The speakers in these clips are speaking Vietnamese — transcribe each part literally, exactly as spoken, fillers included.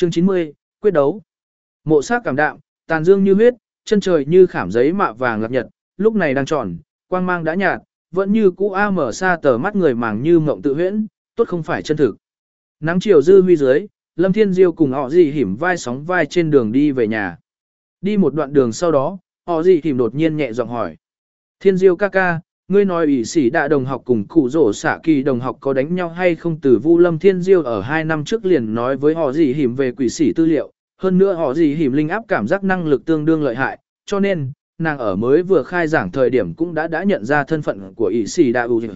Chương chín mươi, quyết đấu. Mộ sắc cảm đạm, tàn dương như huyết, chân trời như khảm giấy mạ vàng lạc nhật, lúc này đang tròn, quang mang đã nhạt, vẫn như cũ a mở xa tờ mắt người màng như mộng tự huyễn, tốt không phải chân thực. Nắng chiều dư huy dưới, Lâm Thiên Diêu cùng họ gì hiểm vai sóng vai trên đường đi về nhà. Đi một đoạn đường sau đó, họ gì hiểm đột nhiên nhẹ giọng hỏi. Thiên Diêu ca ca, ngươi nói ủy sĩ đạ đồng học cùng cụ rổ xạ kỳ đồng học có đánh nhau hay không? Từ Vu Lâm Thiên Diêu ở hai năm trước liền nói với họ gì hiểm về quỷ sĩ tư liệu, hơn nữa họ gì hiểm linh áp cảm giác năng lực tương đương lợi hại, cho nên, nàng ở mới vừa khai giảng thời điểm cũng đã đã nhận ra thân phận của ủy sĩ đạ ưu.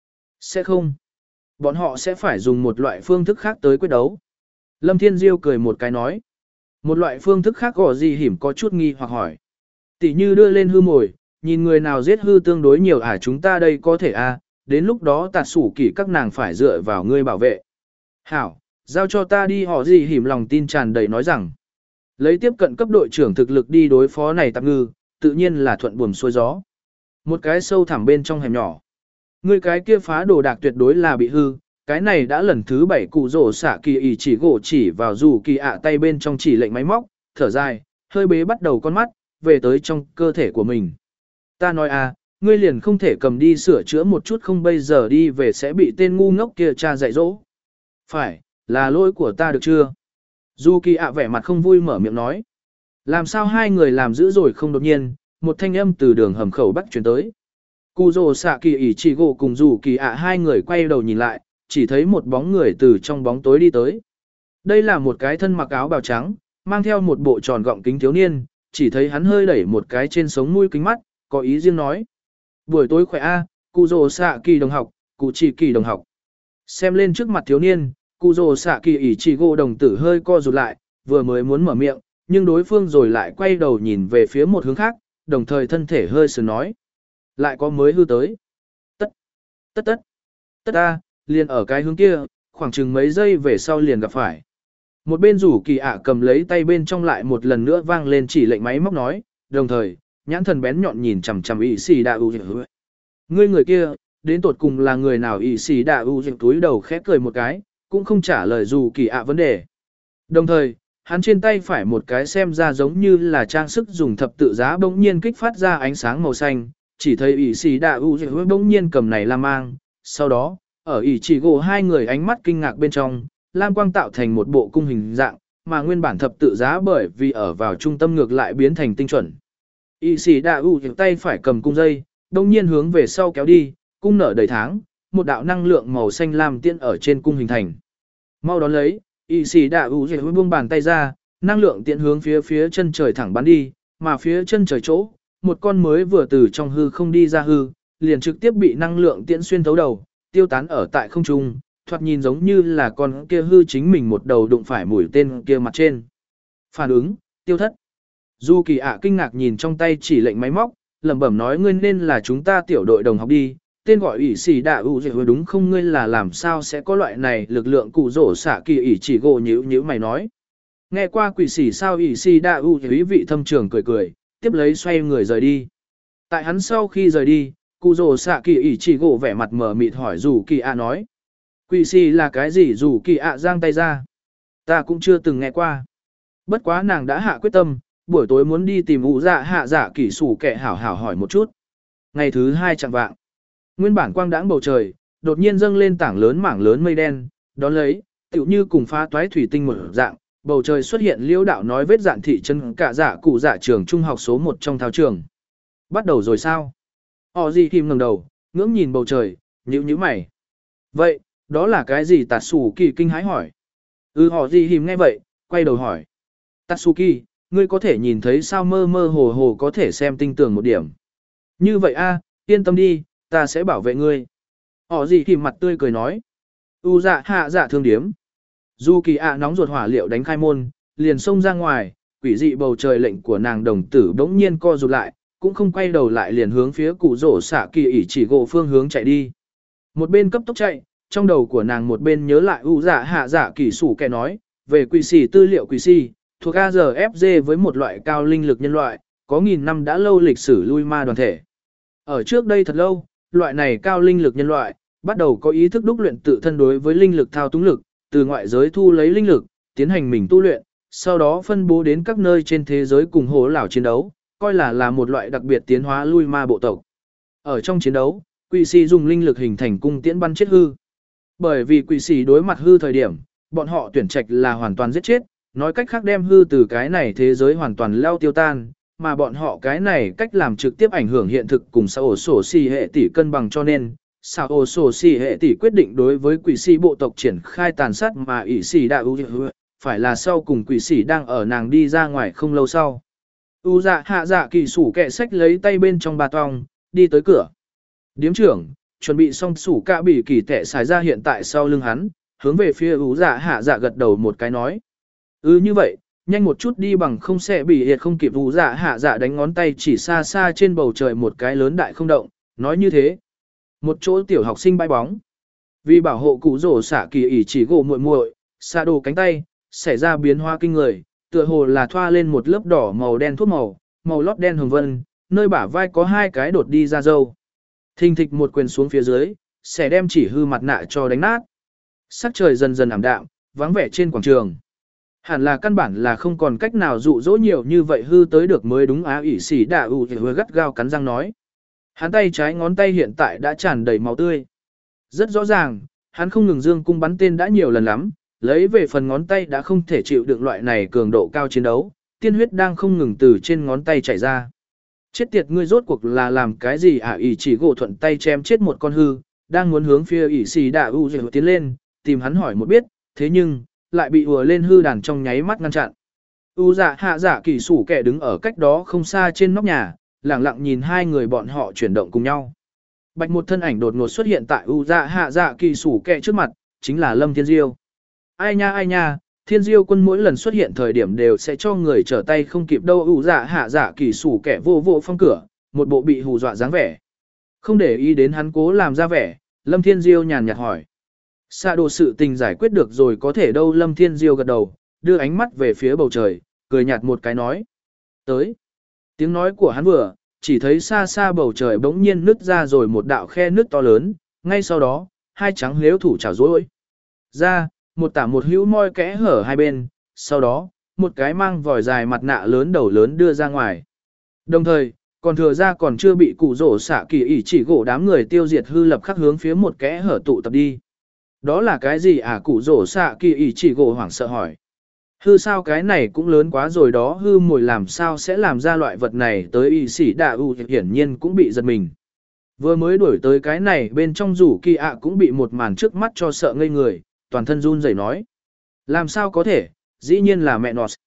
Sẽ không. Bọn họ sẽ phải dùng một loại phương thức khác tới quyết đấu. Lâm Thiên Diêu cười một cái nói. Một loại phương thức khác họ gì hiểm có chút nghi hoặc hỏi. Tỷ như đưa lên hư mồi, nhìn người nào giết hư tương đối nhiều à, chúng ta đây có thể à, đến lúc đó tạt sủ kỷ các nàng phải dựa vào ngươi bảo vệ. Hảo, giao cho ta đi, họ gì hiểm lòng tin tràn đầy nói rằng. Lấy tiếp cận cấp đội trưởng thực lực đi đối phó này tạp ngư, tự nhiên là thuận buồm xuôi gió. Một cái sâu thẳm bên trong hẻm nhỏ. Ngươi cái kia phá đồ đạc tuyệt đối là bị hư, cái này đã lần thứ bảy cụ rổ xạ kỳ ỉ chỉ gỗ chỉ vào dù kỳ ạ tay bên trong chỉ lệnh máy móc, thở dài, hơi bế bắt đầu con mắt, về tới trong cơ thể của mình. Ta nói à, ngươi liền không thể cầm đi sửa chữa một chút không, bây giờ đi về sẽ bị tên ngu ngốc kia cha dạy dỗ. Phải, là lỗi của ta được chưa? Dù kỳ ạ vẻ mặt không vui mở miệng nói. Làm sao hai người làm dữ rồi không, đột nhiên, một thanh âm từ đường hầm khẩu bắc chuyển tới. Cụ rồ xạ kỳ ỉ chỉ gỗ cùng dù kỳ ạ hai người quay đầu nhìn lại, chỉ thấy một bóng người từ trong bóng tối đi tới. Đây là một cái thân mặc áo bào trắng, mang theo một bộ tròn gọng kính thiếu niên, chỉ thấy hắn hơi đẩy một cái trên sống mũi kính mắt, có ý riêng nói. Buổi tối khỏe a, cụ rồ xạ kỳ đồng học, cụ chỉ kỳ đồng học. Xem lên trước mặt thiếu niên, cụ rồ xạ kỳ ỉ chỉ gỗ đồng tử hơi co rụt lại, vừa mới muốn mở miệng, nhưng đối phương rồi lại quay đầu nhìn về phía một hướng khác, đồng thời thân thể hơi sườn nói. Lại có mới hư tới. Tất, tất tất, tất ta, liền ở cái hướng kia, khoảng chừng mấy giây về sau liền gặp phải. Một bên rủ kỳ ạ cầm lấy tay bên trong lại một lần nữa vang lên chỉ lệnh máy móc nói, đồng thời, nhãn thần bén nhọn nhìn chằm chằm ỷ xì đạ u. Ngươi người kia, đến tột cùng là người nào? Ỷ xì đạ u túi đầu khẽ cười một cái, cũng không trả lời rủ kỳ ạ vấn đề. Đồng thời, hắn trên tay phải một cái xem ra giống như là trang sức dùng thập tự giá bỗng nhiên kích phát ra ánh sáng màu xanh, chỉ thấy ỷ xì đạ u bỗng nhiên cầm này lam mang, sau đó, ở ỷ chỉ gỗ hai người ánh mắt kinh ngạc bên trong, lam quang tạo thành một bộ cung hình dạng, mà nguyên bản thập tự giá bởi vì ở vào trung tâm ngược lại biến thành tinh chuẩn. ỷ xì đạ u tay phải cầm cung dây, bỗng nhiên hướng về sau kéo đi, cung nở đầy tháng, một đạo năng lượng màu xanh lam tiễn ở trên cung hình thành. Mau đón lấy, ỷ xì đạ u buông bàn tay ra, năng lượng tiễn hướng phía phía chân trời thẳng bắn đi, mà phía chân trời chỗ, một con mới vừa từ trong hư không đi ra hư, liền trực tiếp bị năng lượng tiễn xuyên thấu đầu, tiêu tán ở tại không trung, thoạt nhìn giống như là con kia hư chính mình một đầu đụng phải mũi tên kia mặt trên. Phản ứng, tiêu thất. Du Kỳ ạ kinh ngạc nhìn trong tay chỉ lệnh máy móc, lẩm bẩm nói, ngươi nên là chúng ta tiểu đội đồng học đi, tên gọi ỷ xì đạ u đúng không? Ngươi là làm sao sẽ có loại này lực lượng? Cụ rổ xạ kỳ ỷ chỉ gỗ nhíu nhíu mày nói. Nghe qua quỷ xỉ sao? Ỷ xì đạ u ý vị thâm trường cười cười, tiếp lấy xoay người rời đi. Tại hắn sau khi rời đi, cụ rồ xạ kỳ ỉ chỉ gỗ vẻ mặt mờ mịt hỏi rủ kỳ ạ nói. Quỷ xì là cái gì? Rủ kỳ ạ giang tay ra. Ta cũng chưa từng nghe qua. Bất quá nàng đã hạ quyết tâm, buổi tối muốn đi tìm ủ dạ hạ dạ kỷ sủ kẻ hảo hảo hỏi một chút. Ngày thứ hai chẳng vạng. Nguyên bản quang đãng bầu trời, đột nhiên dâng lên tảng lớn mảng lớn mây đen, đón lấy, tựu như cùng phá toái thủy tinh một dạng, bầu trời xuất hiện liễu đạo nói vết dạn thị chân cả dạ cụ dạ trường trung học số một trong thao trường. Bắt đầu rồi sao? Họ gì kìm ngẩng đầu, ngưỡng nhìn bầu trời, nhíu nhíu mày. Vậy, đó là cái gì? Tatsuki kinh hãi hỏi. Ừ, họ gì kìm nghe vậy, quay đầu hỏi. Tatsuki, ngươi có thể nhìn thấy sao? Mơ mơ hồ hồ có thể xem tinh tường một điểm. Như vậy a, yên tâm đi, ta sẽ bảo vệ ngươi. Họ gì kìm mặt tươi cười nói. U dạ hạ dạ thương điếm. Du Kỳ ạ nóng ruột hỏa liệu đánh khai môn, liền xông ra ngoài, quỷ dị bầu trời lệnh của nàng đồng tử bỗng nhiên co rụt lại, cũng không quay đầu lại liền hướng phía cụ rổ xạ kỳ ỉ chỉ gỗ phương hướng chạy đi. Một bên cấp tốc chạy, trong đầu của nàng một bên nhớ lại u dạ hạ dạ kỳ sủ kẻ nói, về quỷ xì tư liệu quỷ xì, thuộc a rờ ép giê với một loại cao linh lực nhân loại, có nghìn năm đã lâu lịch sử lui ma đoàn thể. Ở trước đây thật lâu, loại này cao linh lực nhân loại, bắt đầu có ý thức đúc luyện tự thân đối với linh lực thao túng lực, từ ngoại giới thu lấy linh lực, tiến hành mình tu luyện, sau đó phân bố đến các nơi trên thế giới cùng hố lão chiến đấu, coi là là một loại đặc biệt tiến hóa lui ma bộ tộc. Ở trong chiến đấu, quỷ sĩ dùng linh lực hình thành cung tiễn bắn chết hư. Bởi vì quỷ sĩ đối mặt hư thời điểm, bọn họ tuyển trạch là hoàn toàn giết chết, nói cách khác đem hư từ cái này thế giới hoàn toàn leo tiêu tan, mà bọn họ cái này cách làm trực tiếp ảnh hưởng hiện thực cùng sao ổ sổ xì hệ tỷ cân bằng, cho nên sao ổ sổ xì hệ tỷ quyết định đối với quỷ sĩ bộ tộc triển khai tàn sát mà ỷ sĩ đã ưu phải là sau cùng quỷ sĩ đang ở nàng đi ra ngoài không lâu sau. U dạ hạ dạ kỳ sủ kẹ sách lấy tay bên trong bà tong, đi tới cửa. Điếm trưởng, chuẩn bị xong sủ cả bị kỳ tệ xài ra hiện tại sau lưng hắn, hướng về phía U dạ hạ dạ gật đầu một cái nói. Ừ như vậy, nhanh một chút đi bằng không sẽ bị hiệt không kịp. U dạ hạ dạ đánh ngón tay chỉ xa xa trên bầu trời một cái lớn đại không động, nói như thế. Một chỗ tiểu học sinh bãi bóng. Vì bảo hộ cụ rổ xả kỳ ỉ chỉ gỗ muội muội, xa đồ cánh tay, xảy ra biến hóa kinh người, tựa hồ là thoa lên một lớp đỏ màu đen thuốc màu, màu lót đen hồng vân, nơi bả vai có hai cái đột đi ra dâu. Thình thịch một quyền xuống phía dưới, sẽ đem chỉ hư mặt nạ cho đánh nát. Sắc trời dần dần ảm đạm, vắng vẻ trên quảng trường. Hẳn là căn bản là không còn cách nào dụ dỗ nhiều như vậy hư tới được mới đúng. Á ỷ xỉ đạ ụ hứa gắt gao cắn răng nói. Hắn tay trái ngón tay hiện tại đã tràn đầy máu tươi. Rất rõ ràng, hắn không ngừng dương cung bắn tên đã nhiều lần lắm, lấy về phần ngón tay đã không thể chịu đựng loại này cường độ cao chiến đấu, tiên huyết đang không ngừng từ trên ngón tay chảy ra. Chết tiệt, ngươi rốt cuộc là làm cái gì à? Ỷ chỉ gỗ thuận tay chém chết một con hư, đang muốn hướng phía ỷ xì đạ u dễ tiến lên, tìm hắn hỏi một biết, thế nhưng, lại bị ùa lên hư đàn trong nháy mắt ngăn chặn. U dạ hạ dạ kỳ sủ kẻ đứng ở cách đó không xa trên nóc nhà, lặng lặng nhìn hai người bọn họ chuyển động cùng nhau. Bạch một thân ảnh đột ngột xuất hiện tại U dạ hạ dạ kỳ sủ kẻ trước mặt, chính là Lâm Thiên Diêu. Ai nha ai nha, Thiên Diêu quân mỗi lần xuất hiện thời điểm đều sẽ cho người trở tay không kịp đâu. U dạ hạ dạ kỳ sủ kẻ vô vô phong cửa, một bộ bị hù dọa dáng vẻ. Không để ý đến hắn cố làm ra vẻ, Lâm Thiên Diêu nhàn nhạt hỏi. Xa đồ sự tình giải quyết được rồi có thể đâu. Lâm Thiên Diêu gật đầu, đưa ánh mắt về phía bầu trời, cười nhạt một cái nói. Tới. Tiếng nói của hắn vừa, chỉ thấy xa xa bầu trời bỗng nhiên nứt ra rồi một đạo khe nứt to lớn, ngay sau đó, hai trắng lếu thủ chảo rối ra, một tả một hữu môi kẽ hở hai bên, sau đó, một cái mang vòi dài mặt nạ lớn đầu lớn đưa ra ngoài. Đồng thời, còn thừa ra còn chưa bị cụ rổ xạ kỳ ỉ chỉ gỗ đám người tiêu diệt hư lập khắc hướng phía một kẽ hở tụ tập đi. Đó là cái gì à? Cụ rổ xạ kỳ ỉ chỉ gỗ hoảng sợ hỏi. Hư sao cái này cũng lớn quá rồi đó, hư mồi làm sao sẽ làm ra loại vật này tới? Y sĩ đạ u hiển nhiên cũng bị giật mình. Vừa mới đuổi tới cái này bên trong rủ kỳ ạ cũng bị một màn trước mắt cho sợ ngây người, toàn thân run rẩy nói. Làm sao có thể, dĩ nhiên là mẹ nọt.